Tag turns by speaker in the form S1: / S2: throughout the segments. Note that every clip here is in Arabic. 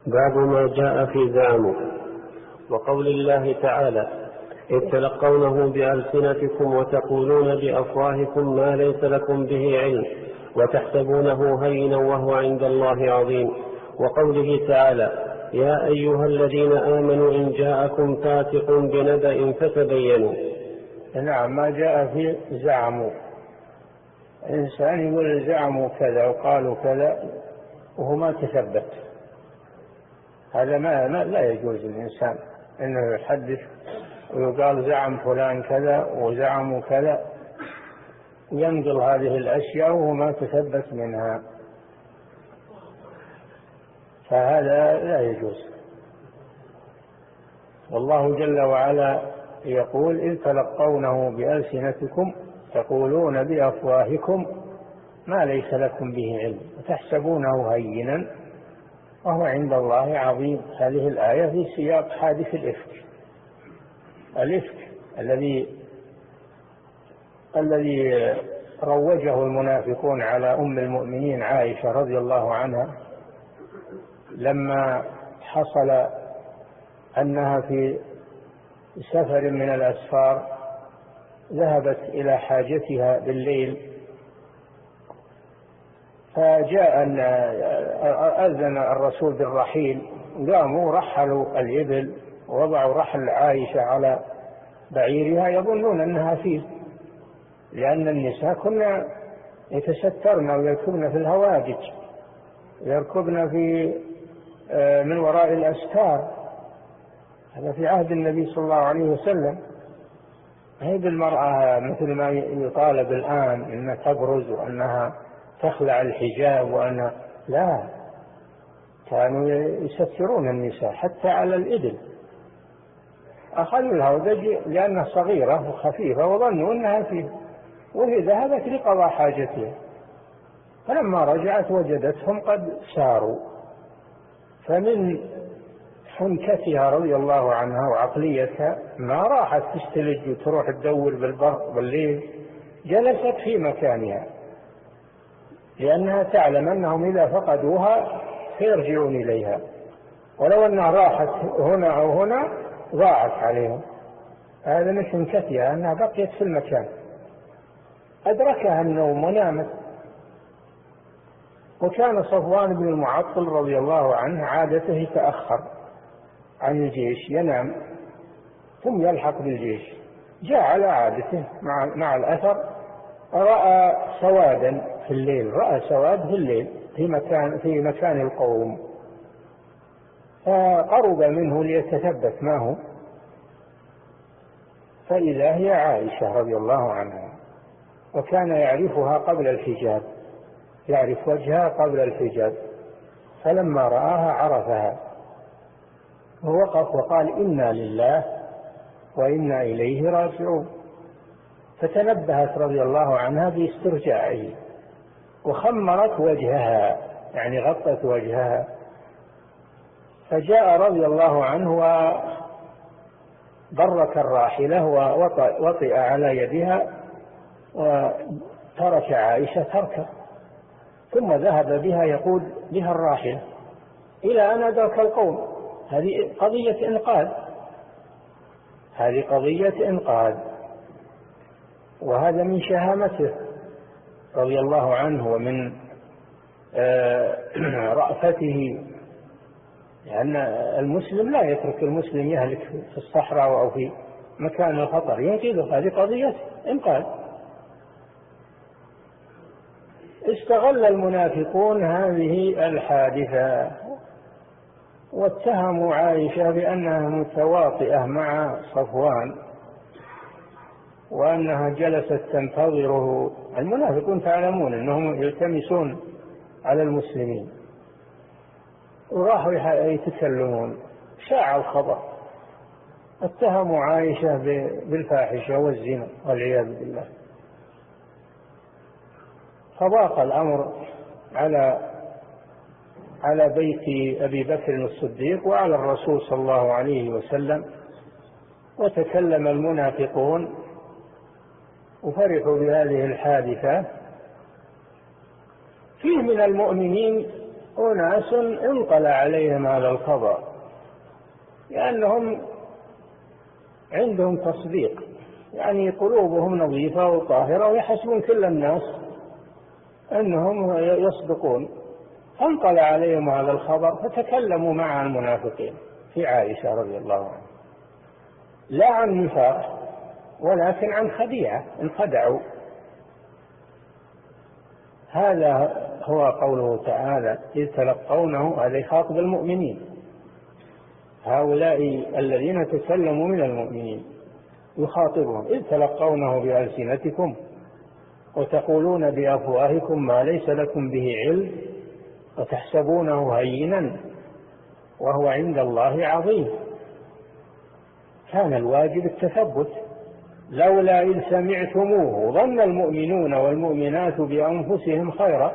S1: باب ما جاء في زعم وقول الله تعالى: إذ تلقونه بألسنتكم وتقولون بأفواهكم ما ليس لكم به علم وتحسبونه هينا وهو عند الله عظيم. وقوله تعالى: يا أيها الذين آمنوا إن جاءكم فاسق بنبأ فتبينوا.
S2: نعم، ما جاء في زعم. الإنسان يقول زعموا كذا وقالوا كذا وهو ما تثبت، هذا ما لا يجوز الإنسان إنه يحدث ويقال زعم فلان كذا وزعموا كذا، ينقل هذه الأشياء وهو ما تثبت منها، فهذا لا يجوز. والله جل وعلا يقول: إذ تلقونه بألسنتكم تقولون بأفواهكم ما ليس لكم به علم وتحسبونه هينا وهو عند الله عظيم. هذه الآية في سياق حادث الإفك الذي روجه المنافقون على أم المؤمنين عائشة رضي الله عنها، لما حصل أنها في سفر من الأسفار ذهبت إلى حاجتها بالليل، فجاء أذن الرسول بالرحيل، قاموا رحلوا الإبل ووضعوا رحل عائشة على بعيرها يظنون أنها فيه، لأن النساء كنا يتسترن ويركبن في الهواجج، يركبن في من وراء الأستار، هذا في عهد النبي صلى الله عليه وسلم. هي بالمرأة مثل ما يطالب الآن أنها تبرز وأنها تخلع الحجاب لا، كانوا يسترون النساء حتى على الإبل. أخذوا الهودج لأنها صغيرة وخفيفة وظنوا أنها فيه، وهي ذهبت لقضاء حاجتها، فلما رجعت وجدتهم قد ساروا. فمن حنكتها رضي الله عنها وعقليتها ما راحت تستلج وتروح تدور بالبر بالليل، جلست في مكانها لأنها تعلم أنهم إذا فقدوها سيرجعون إليها، ولو أنها راحت هنا أو هنا ضاعت عليهم. هذا من حنكتها أنها بقيت في المكان، أدركها النوم ونامت. وكان صفوان بن المعطل رضي الله عنه عادته يتأخر عن الجيش، ينام ثم يلحق بالجيش. جاء على عادته مع الأثر، رأى سوادا في الليل، رأى سواد في الليل في مكان القوم، فقرب منه ليتثبت ما هو، فإذا هي عائشة رضي الله عنها، وكان يعرفها قبل الحجاب، يعرف وجهها قبل الحجاب، فلما رآها عرفها ووقف وقال: إنا لله وإنا إليه راجعون. فتنبهت رضي الله عنها باسترجاعه وخمرت وجهها، يعني غطت وجهها. فجاء رضي الله عنه وبرك الراحلة ووطئ على يدها وترك عائشة تركه، ثم ذهب بها يقود بها الراحلة إلى أن أدرك القوم. هذه قضية إنقاذ، وهذا من شهامته رضي الله عنه ومن رأفته، لأن المسلم لا يترك المسلم يهلك في الصحراء أو في مكان الخطر، ينقذه. هذه قضية إنقاذ. استغل المنافقون هذه الحادثة واتهموا عائشة بأنها متواطئة مع صفوان وأنها جلست تنتظره. المنافقون تعلمون أنهم يلتمسون على المسلمين، وراحوا يتكلمون، شاع الخبر، اتهموا عائشة بالفاحشة والزنا والعياذ بالله. فضاق الأمر على بيت أبي بكر الصديق وعلى الرسول صلى الله عليه وسلم، وتكلم المنافقون وفرحوا بهذه الحادثة. فيه من المؤمنين أناس انطلع عليهم هذا الخبر لأنهم عندهم تصديق، يعني قلوبهم نظيفة وطاهرة ويحسبون كل الناس أنهم يصدقون، فانطلع عليهم هذا الخبر فتكلموا مع المنافقين في عائشة رضي الله عنها، لا عن نفاق ولكن عن خديعة، انخدعوا. هذا هو قوله تعالى إذ تلقونه، هذا يخاطب المؤمنين، هؤلاء الذين تكلموا من المؤمنين يخاطبهم، إذ تلقونه بألسنتكم وتقولون بأفواهكم ما ليس لكم به علم وتحسبونه هينا وهو عند الله عظيم. كان الواجب التثبت، لولا إذ سمعتموه ظن المؤمنون والمؤمنات بأنفسهم خيرا،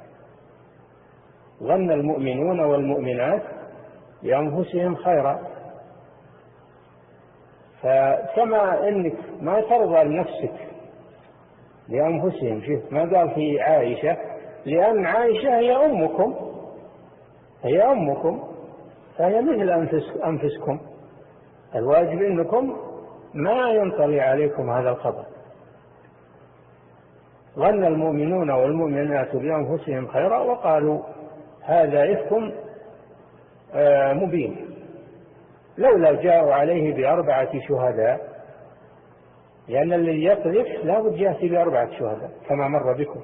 S2: ظن المؤمنون والمؤمنات بأنفسهم خيرا. فكما أنك ما ترضى لنفسك لأنفسهم، شوف ما قال في عائشة، لأن عائشة هي أمكم، هي أمكم فهي مثل أنفسكم، الواجب أنكم ما ينطلي عليكم هذا الخبر. ظن المؤمنون والمؤمنات بأنفسهم خيرا وقالوا هذا إفك مبين، لولا جاءوا عليه ب4 شهداء، لأن الذي يقذف لا بد يأتي ب4 شهداء كما مر بكم،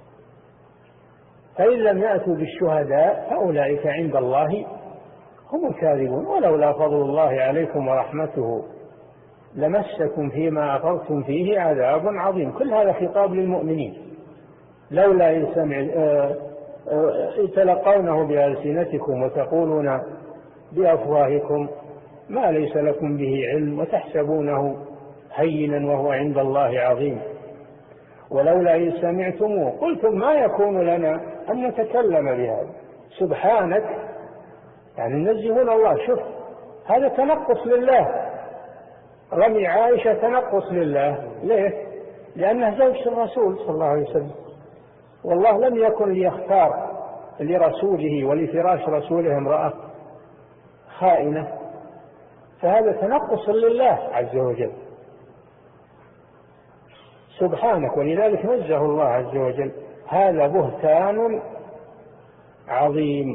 S2: فإن لم يأتوا بالشهداء فأولئك عند الله هم الكاذبون. ولولا فضل الله عليكم ورحمته لمسكم فيما أفضتم فيه عذاب عظيم. كل هذا خطاب للمؤمنين. لولا إذ تلقونه بألسنتكم وتقولون بأفواهكم ما ليس لكم به علم وتحسبونه هينا وهو عند الله عظيم. ولولا إذ سمعتموه قلتم ما يكون لنا أن نتكلم بهذا سبحانك، يعني نزهون الله. شوف هذا تنقص لله، رمي عائشة تنقص لله. ليه؟ لأنه زوج الرسول صلى الله عليه وسلم، والله لم يكن ليختار لرسوله ولفراش رسوله امرأة خائنة، فهذا تنقص لله عز وجل سبحانك. ولذلك نزه الله عز وجل. هذا بهتان عظيم،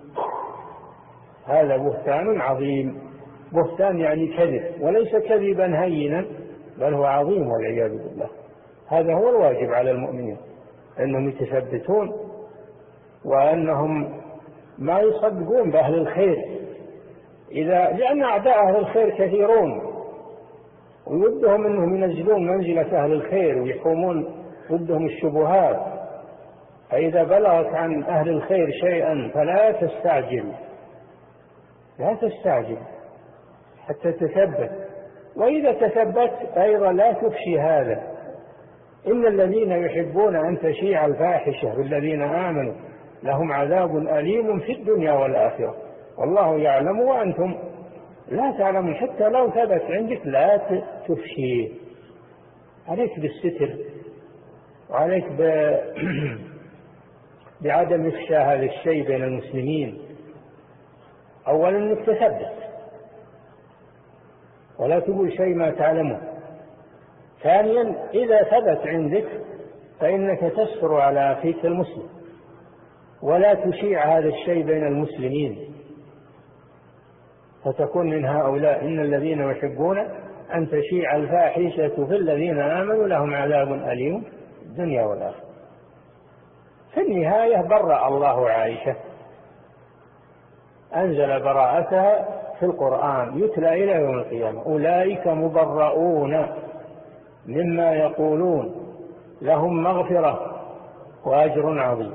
S2: هذا بهتان عظيم. بهتان يعني كذب، وليس كذبا هينا بل هو عظيم والعياذ بالله. هذا هو الواجب على المؤمنين، أنهم يتثبتون وأنهم ما يصدقون بأهل الخير، لأن أعداء أهل الخير كثيرون ويودهم أنهم ينزلون منزلة أهل الخير ويحومون ضدهم الشبهات. فإذا بلغت عن أهل الخير شيئا فلا تستعجل، لا تستعجل حتى تثبت. وإذا تثبت أيضا لا تفشي هذا. إن الذين يحبون أن تشيع الفاحشة بالذين آمنوا لهم عذاب أليم في الدنيا والآخرة والله يعلم وأنتم لا تعلمون. حتى لو ثبت عندك لا تفشيه، عليك بالستر وعليك بعدم إفشاء هذا الشيء بين المسلمين. أولا أنك تثبت ولا تقول شيء ما تعلمه. ثانيا إذا ثبت عندك فإنك تستر على أخيك المسلم ولا تشيع هذا الشيء بين المسلمين فتكون من هؤلاء. إن الذين يحبون أن تشيع الفاحشة في الذين آمنوا لهم عذاب أليم في الدنيا والآخرة. في النهاية برأ الله عائشة، أنزل براءتها في القرآن يتلى إلى يوم القيامة. أولئك مبرؤون مما يقولون لهم مغفرة وأجر عظيم.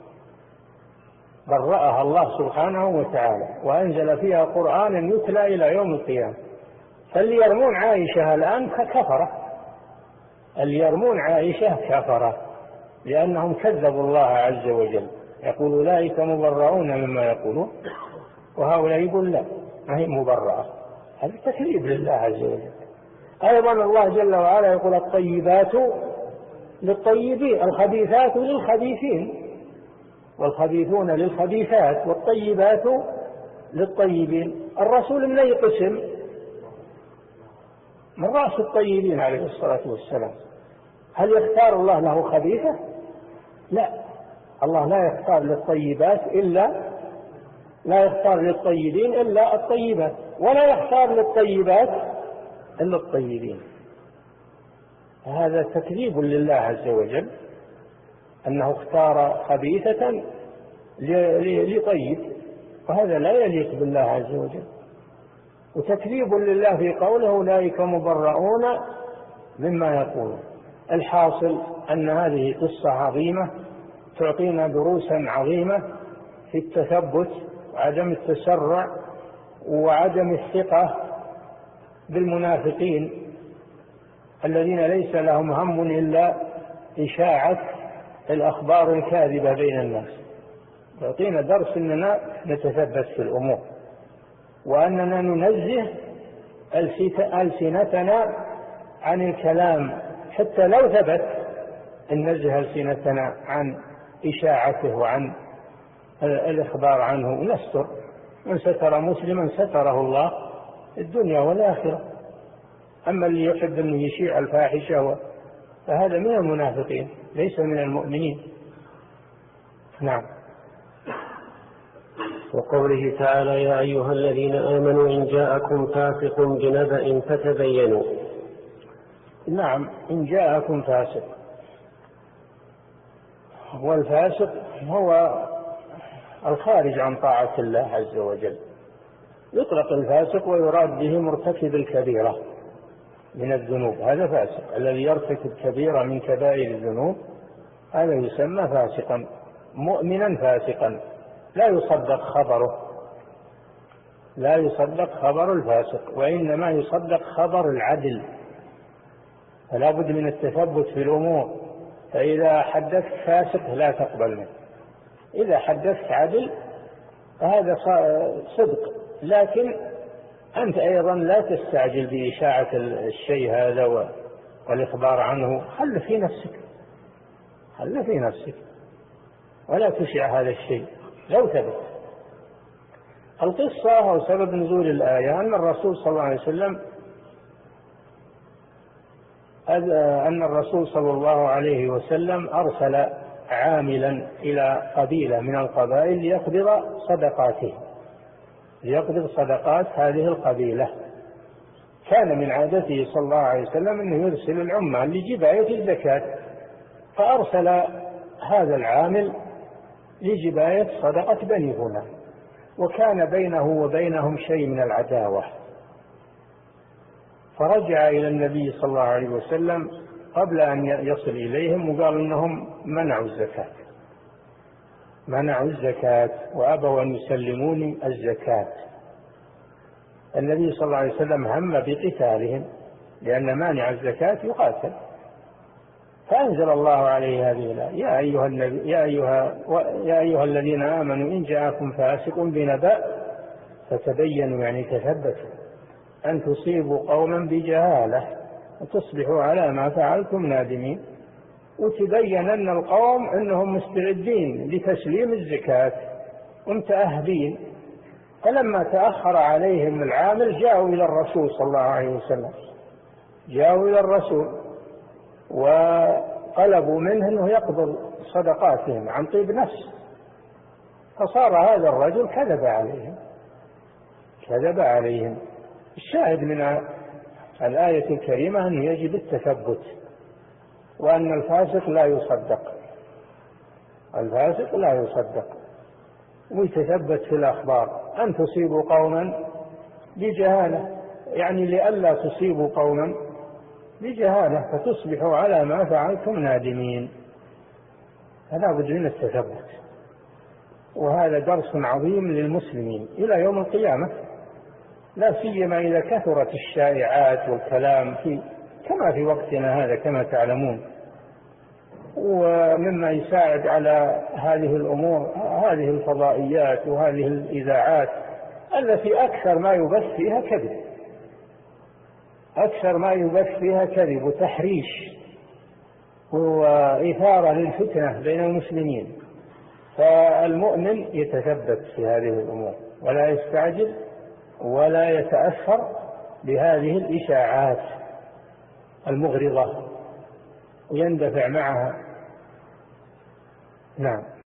S2: برأها الله سبحانه وتعالى وأنزل فيها قرآنا يتلى إلى يوم القيامة. فاللي يرمون عائشة الآن كفرة، اللي يرمون عائشة كفرة لأنهم كذبوا الله عز وجل. يقول أولئك مبرؤون مما يقولون، وهؤلاء يقول لا ما هي مبرأة. هذا تكذيب لله عز وجل. أيضا الله جل وعلا يقول الطيبات للطيبين الخبيثات للخبيثين. والخبيثون للخبيثات والطيبات للطيبين. الرسول من أي قسم؟ من رأس الطيبين عليه الصلاة والسلام. هل يختار الله له خبيثة؟ لا، الله لا يختار للطيبات لا يختار للطيبين إلا الطيبات، ولا يختار للطيبات إلا الطيبين. هذا تكذيب لله عز وجل أنه اختار خبيثة لطيب، وهذا لا يليق بالله عز وجل، وتكذيب لله في قوله أولئك مبرؤون مما يقولون. الحاصل أن هذه قصة عظيمة تعطينا دروسا عظيمة في التثبت وعدم التسرع وعدم الثقة بالمنافقين الذين ليس لهم هم إلا إشاعة الأخبار الكاذبة بين الناس. تعطينا درس أننا نتثبت في الأمور، وأننا ننزه ألسنتنا عن الكلام، حتى لو ثبت ننزه ألسنتنا عن إشاعته وعن الإخبار عنه، ونستر. من ستر مسلما ستره الله الدنيا والآخرة. أما اللي يحب أن يشيع الفاحشة فهذا من المنافقين ليس من المؤمنين. نعم.
S1: وقوله تعالى يا أيها الذين آمنوا إن جاءكم فاسق بنبأ فتبينوا.
S2: نعم، إن جاءكم فاسق، والفاسق هو الخارج عن طاعة الله عز وجل. يطلق الفاسق ويراد به مرتكب الكبيرة من الذنوب، هذا فاسق. الذي يرتكب كبيرة من كبائر الذنوب هذا يسمى فاسقا. مؤمنا فاسقا لا يصدق خبره، لا يصدق خبر الفاسق، وإنما يصدق خبر العدل. فلا بد من التثبت في الأمور. فإذا حدثت فاسق لا تقبل منه، إذا حدثت عدل فهذا صدق. لكن أنت أيضا لا تستعجل بإشاعة الشيء هذا والإخبار عنه. خل في نفسك ولا تشع هذا الشيء لو ثبت. القصة أو سبب نزول الآية أن الرسول صلى الله عليه وسلم أرسل عاملا إلى قبيلة من القبائل ليقبض صدقات هذه القبيلة. كان من عادته صلى الله عليه وسلم أنه يرسل العمال لجباية الزكاة، فأرسل هذا العامل لجباية صدقة بني فلان، وكان بينه وبينهم شيء من العداوة. فرجع إلى النبي صلى الله عليه وسلم قبل أن يصل إليهم وقال إنهم منعوا الزكاة وأبوا أن يسلموني الزكاة. النبي صلى الله عليه وسلم هم بقتالهم لأن مانع الزكاة يقاتل، فأنزل الله عليه هذه الآية يا أيها الذين آمنوا إن جاءكم فاسق بنبأ فتبينوا، يعني تثبتوا، أن تصيبوا قوما بجهالة وتصبحوا على ما فعلتم نادمين. وتبين أن القوم أنهم مستعدين لتسليم الزكاة ومتأهبين، فلما تأخر عليهم العامل جاءوا إلى الرسول صلى الله عليه وسلم، وطلبوا منه أنه يقبض صدقاتهم عن طيب نفس. فصار هذا الرجل كذب عليهم. الشاهد من الآية الكريمة أنه يجب التثبت، وأن الفاسق لا يصدق ويتثبت في الأخبار. أن تصيبوا قوما بجهالة، يعني لئلا تصيبوا قوما بجهالة فتصبحوا على ما فعلتم نادمين. فلا بد من التثبت، وهذا درس عظيم للمسلمين إلى يوم القيامة، لا سيما إذا كثرت الشائعات والكلام كما في وقتنا هذا كما تعلمون. ومما يساعد على هذه الأمور هذه الفضائيات وهذه الإذاعات التي أكثر ما يبث فيها كذب وتحريش وإثارة للفتنة بين المسلمين. فالمؤمن يتثبت في هذه الأمور ولا يستعجل ولا يتأثر بهذه الإشاعات المغرضة ويندفع معها. نعم.